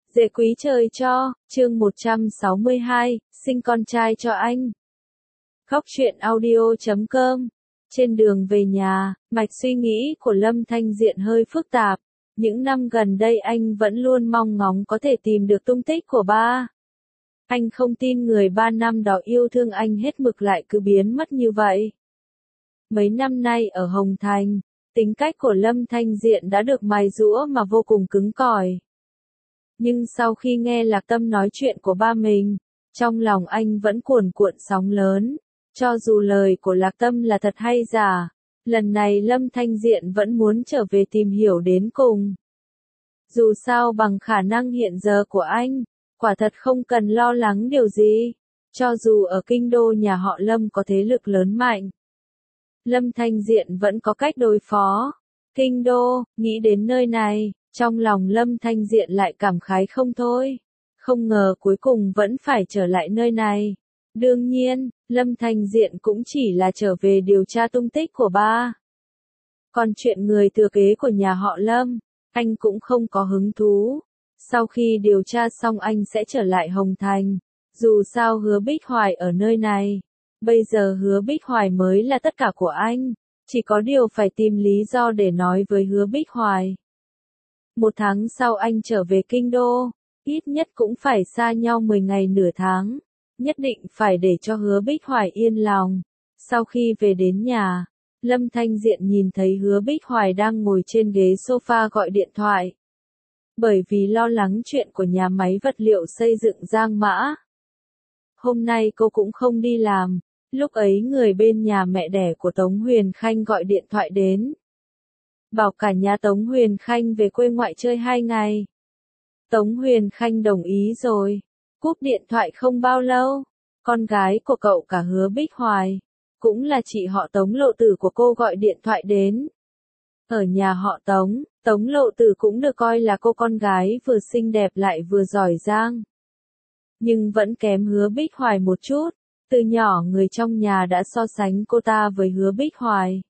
Dễ quý trời cho, chương 162, sinh con trai cho anh. Khóc chuyện audio.com. Trên đường về nhà, mạch suy nghĩ của Lâm Thanh Diện hơi phức tạp. Những năm gần đây anh vẫn luôn mong ngóng có thể tìm được tung tích của ba. Anh không tin người 3 năm đó yêu thương anh hết mực lại cứ biến mất như vậy. Mấy năm nay ở Hồng Thành, tính cách của Lâm Thanh Diện đã được mài giũa mà vô cùng cứng cỏi. Nhưng sau khi nghe Lạc Tâm nói chuyện của ba mình, trong lòng anh vẫn cuồn cuộn sóng lớn. Cho dù lời của Lạc Tâm là thật hay giả, lần này Lâm Thanh Diện vẫn muốn trở về tìm hiểu đến cùng. Dù sao bằng khả năng hiện giờ của anh, quả thật không cần lo lắng điều gì. Cho dù ở kinh đô nhà họ Lâm có thế lực lớn mạnh, Lâm Thanh Diện vẫn có cách đối phó. Kinh đô, nghĩ đến nơi này, trong lòng Lâm Thanh Diện lại cảm khái không thôi. Không ngờ cuối cùng vẫn phải trở lại nơi này. Đương nhiên, Lâm Thanh Diện cũng chỉ là trở về điều tra tung tích của ba. Còn chuyện người thừa kế của nhà họ Lâm, anh cũng không có hứng thú. Sau khi điều tra xong anh sẽ trở lại Hồng Thành. Dù sao Hứa Bích Hoài ở nơi này. Bây giờ Hứa Bích Hoài mới là tất cả của anh. Chỉ có điều phải tìm lý do để nói với Hứa Bích Hoài. 1 tháng sau anh trở về kinh đô, ít nhất cũng phải xa nhau 10 ngày nửa tháng, nhất định phải để cho Hứa Bích Hoài yên lòng. Sau khi về đến nhà, Lâm Thanh Diện nhìn thấy Hứa Bích Hoài đang ngồi trên ghế sofa gọi điện thoại. Bởi vì lo lắng chuyện của nhà máy vật liệu xây dựng Giang Mã. Hôm nay cô cũng không đi làm, lúc ấy người bên nhà mẹ đẻ của Tống Huyền Khanh gọi điện thoại đến. Bảo cả nhà Tống Huyền Khanh về quê ngoại chơi 2 ngày. Tống Huyền Khanh đồng ý rồi. Cúp điện thoại không bao lâu, con gái của cậu cả Hứa Bích Hoài, cũng là chị họ Tống Lộ Tử của cô gọi điện thoại đến. Ở nhà họ Tống, Tống Lộ Tử cũng được coi là cô con gái vừa xinh đẹp lại vừa giỏi giang. Nhưng vẫn kém Hứa Bích Hoài một chút, từ nhỏ người trong nhà đã so sánh cô ta với Hứa Bích Hoài.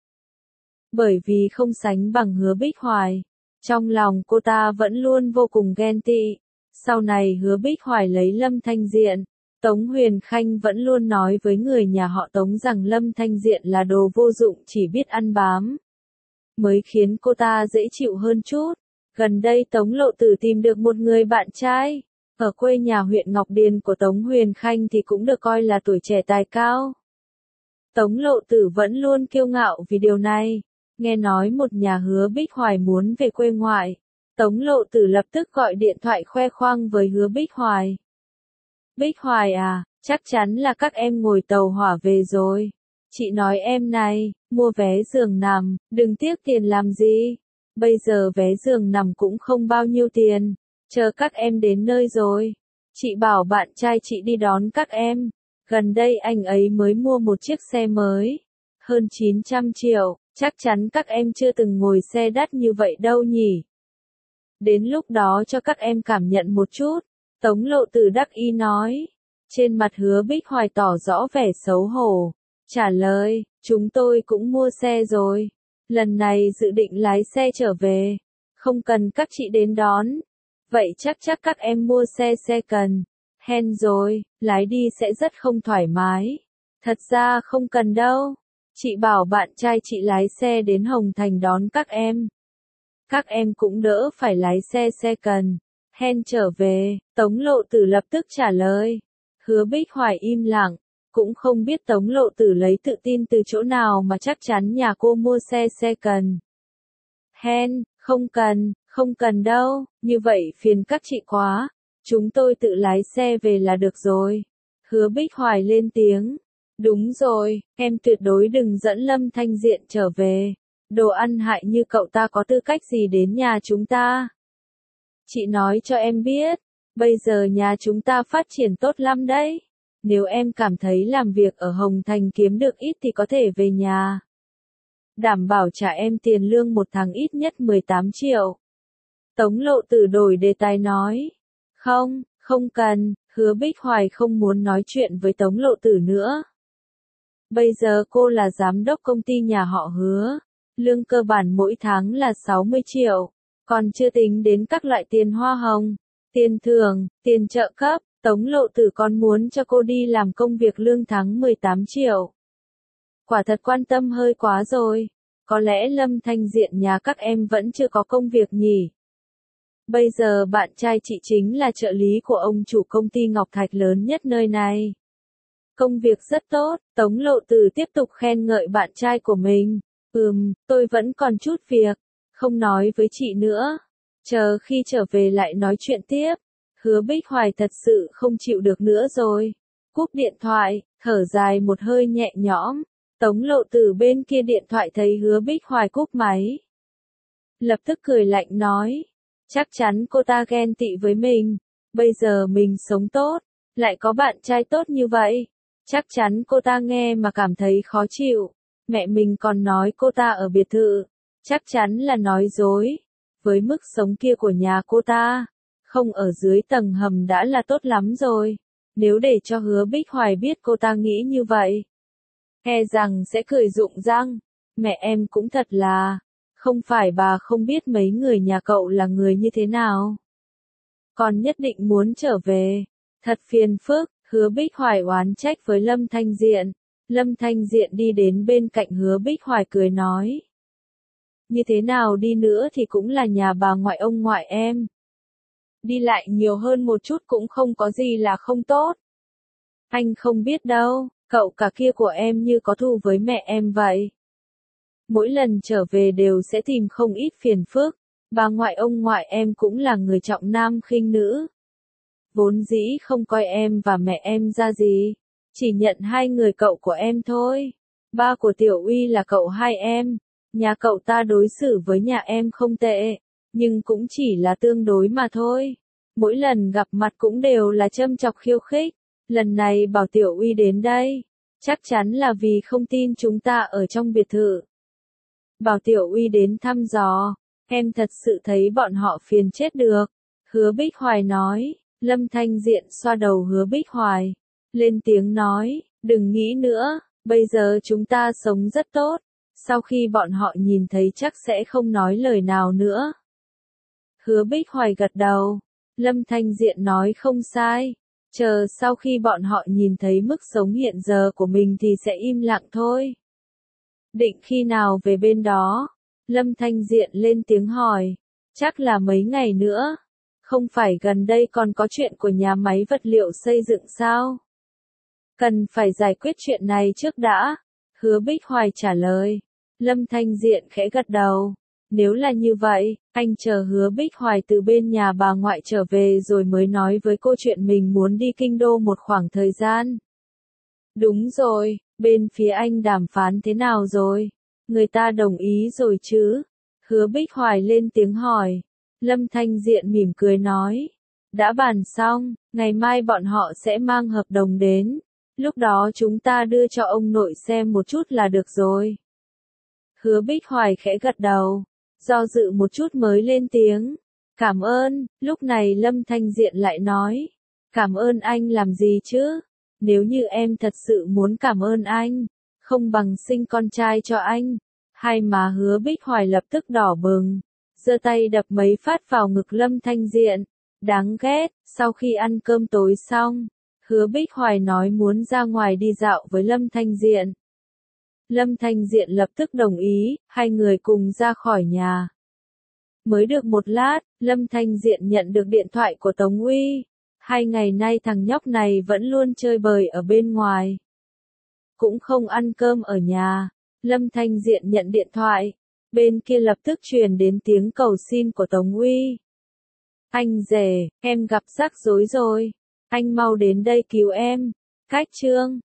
Bởi vì không sánh bằng Hứa Bích Hoài, trong lòng cô ta vẫn luôn vô cùng ghen tị. Sau này Hứa Bích Hoài lấy Lâm Thanh Diện, Tống Huyền Khanh vẫn luôn nói với người nhà họ Tống rằng Lâm Thanh Diện là đồ vô dụng chỉ biết ăn bám. Mới khiến cô ta dễ chịu hơn chút. Gần đây Tống Lộ Tử tìm được một người bạn trai. Ở quê nhà huyện Ngọc Điền của Tống Huyền Khanh thì cũng được coi là tuổi trẻ tài cao. Tống Lộ Tử vẫn luôn kiêu ngạo vì điều này. Nghe nói một nhà Hứa Bích Hoài muốn về quê ngoại. Tống Lộ Tử lập tức gọi điện thoại khoe khoang với Hứa Bích Hoài. Bích Hoài à, chắc chắn là các em ngồi tàu hỏa về rồi. Chị nói em này, mua vé giường nằm, đừng tiếc tiền làm gì. Bây giờ vé giường nằm cũng không bao nhiêu tiền. Chờ các em đến nơi rồi. Chị bảo bạn trai chị đi đón các em. Gần đây anh ấy mới mua một chiếc xe mới. Hơn 900 triệu, chắc chắn các em chưa từng ngồi xe đắt như vậy đâu nhỉ. Đến lúc đó cho các em cảm nhận một chút. Tống Lộ Tử đắc ý nói. Trên mặt Hứa Bích Hoài tỏ rõ vẻ xấu hổ. Trả lời, chúng tôi cũng mua xe rồi. Lần này dự định lái xe trở về. Không cần các chị đến đón. Vậy chắc các em mua xe cần. Hèn rồi, lái đi sẽ rất không thoải mái. Thật ra không cần đâu. Chị bảo bạn trai chị lái xe đến Hồng Thành đón các em. Các em cũng đỡ phải lái xe cần. Hèn trở về, Tống Lộ Tử lập tức trả lời. Hứa Bích Hoài im lặng, cũng không biết Tống Lộ Tử lấy tự tin từ chỗ nào mà chắc chắn nhà cô mua xe cần. Hèn, không cần đâu, như vậy phiền các chị quá. Chúng tôi tự lái xe về là được rồi. Hứa Bích Hoài lên tiếng. Đúng rồi, em tuyệt đối đừng dẫn Lâm Thanh Diện trở về. Đồ ăn hại như cậu ta có tư cách gì đến nhà chúng ta? Chị nói cho em biết, bây giờ nhà chúng ta phát triển tốt lắm đấy. Nếu em cảm thấy làm việc ở Hồng Thành kiếm được ít thì có thể về nhà. Đảm bảo trả em tiền lương 1 tháng ít nhất 18 triệu. Tống Lộ Tử đổi đề tài nói. Không cần, Hứa Bích Hoài không muốn nói chuyện với Tống Lộ Tử nữa. Bây giờ cô là giám đốc công ty nhà họ Hứa. Lương cơ bản mỗi tháng là 60 triệu. Còn chưa tính đến các loại tiền hoa hồng. tiền thưởng, tiền trợ cấp, Tống Lộ Tử còn muốn cho cô đi làm công việc lương tháng 18 triệu. Quả thật quan tâm hơi quá rồi. Có lẽ Lâm Thanh Diện nhà các em vẫn chưa có công việc nhỉ. Bây giờ bạn trai chị chính là trợ lý của ông chủ công ty Ngọc Thạch lớn nhất nơi này. Công việc rất tốt, Tống Lộ Tử tiếp tục khen ngợi bạn trai của mình. Tôi vẫn còn chút việc, không nói với chị nữa. Chờ khi trở về lại nói chuyện tiếp. Hứa Bích Hoài thật sự không chịu được nữa rồi. Cúp điện thoại, thở dài một hơi nhẹ nhõm. Tống Lộ Tử bên kia điện thoại thấy Hứa Bích Hoài cúp máy. Lập tức cười lạnh nói. Chắc chắn cô ta ghen tị với mình. Bây giờ mình sống tốt, lại có bạn trai tốt như vậy. Chắc chắn cô ta nghe mà cảm thấy khó chịu. Mẹ mình còn nói cô ta ở biệt thự. Chắc chắn là nói dối. Với mức sống kia của nhà cô ta, không ở dưới tầng hầm đã là tốt lắm rồi. Nếu để cho Hứa Bích Hoài biết cô ta nghĩ như vậy, e rằng sẽ cười rụng răng. Mẹ em cũng thật là, không phải bà không biết mấy người nhà cậu là người như thế nào. Còn nhất định muốn trở về. Thật phiền phức, Hứa Bích Hoài oán trách với Lâm Thanh Diện. Lâm Thanh Diện đi đến bên cạnh Hứa Bích Hoài cười nói. Như thế nào đi nữa thì cũng là nhà bà ngoại ông ngoại em. Đi lại nhiều hơn một chút cũng không có gì là không tốt. Anh không biết đâu, cậu cả kia của em như có thù với mẹ em vậy. Mỗi lần trở về đều sẽ tìm không ít phiền phức. Bà ngoại ông ngoại em cũng là người trọng nam khinh nữ. Vốn dĩ không coi em và mẹ em ra gì. Chỉ nhận hai người cậu của em thôi. Ba của Tiểu Uy là cậu hai em. Nhà cậu ta đối xử với nhà em không tệ. Nhưng cũng chỉ là tương đối mà thôi. Mỗi lần gặp mặt cũng đều là châm chọc khiêu khích. Lần này bảo Tiểu Uy đến đây. Chắc chắn là vì không tin chúng ta ở trong biệt thự. Bảo Tiểu Uy đến thăm dò. Em thật sự thấy bọn họ phiền chết được. Hứa Bích Hoài nói. Lâm Thanh Diện xoa đầu Hứa Bích Hoài. Lên tiếng nói. Đừng nghĩ nữa. Bây giờ chúng ta sống rất tốt. Sau khi bọn họ nhìn thấy chắc sẽ không nói lời nào nữa. Hứa Bích Hoài gật đầu. Lâm Thanh Diện nói không sai. Chờ sau khi bọn họ nhìn thấy mức sống hiện giờ của mình thì sẽ im lặng thôi. Định khi nào về bên đó? Lâm Thanh Diện lên tiếng hỏi. Chắc là mấy ngày nữa. Không phải gần đây còn có chuyện của nhà máy vật liệu xây dựng sao? Cần phải giải quyết chuyện này trước đã. Hứa Bích Hoài trả lời. Lâm Thanh Diện khẽ gật đầu. Nếu là như vậy, anh chờ Hứa Bích Hoài từ bên nhà bà ngoại trở về rồi mới nói với cô chuyện mình muốn đi kinh đô một khoảng thời gian. Đúng rồi, bên phía anh đàm phán thế nào rồi? Người ta đồng ý rồi chứ? Hứa Bích Hoài lên tiếng hỏi. Lâm Thanh Diện mỉm cười nói. Đã bàn xong, ngày mai bọn họ sẽ mang hợp đồng đến. Lúc đó chúng ta đưa cho ông nội xem một chút là được rồi. Hứa Bích Hoài khẽ gật đầu. Do dự một chút mới lên tiếng. Cảm ơn, lúc này Lâm Thanh Diện lại nói. Cảm ơn anh làm gì chứ? Nếu như em thật sự muốn cảm ơn anh, không bằng sinh con trai cho anh. Hai má Hứa Bích Hoài lập tức đỏ bừng. Giơ tay đập mấy phát vào ngực Lâm Thanh Diện. Đáng ghét, sau khi ăn cơm tối xong, Hứa Bích Hoài nói muốn ra ngoài đi dạo với Lâm Thanh Diện. Lâm Thanh Diện lập tức đồng ý, hai người cùng ra khỏi nhà. Mới được một lát, Lâm Thanh Diện nhận được điện thoại của Tống Uy. 2 ngày nay thằng nhóc này vẫn luôn chơi bời ở bên ngoài. Cũng không ăn cơm ở nhà. Lâm Thanh Diện nhận điện thoại. Bên kia lập tức truyền đến tiếng cầu xin của Tống Uy. Anh rể, em gặp rắc rối rồi. Anh mau đến đây cứu em. Cách chương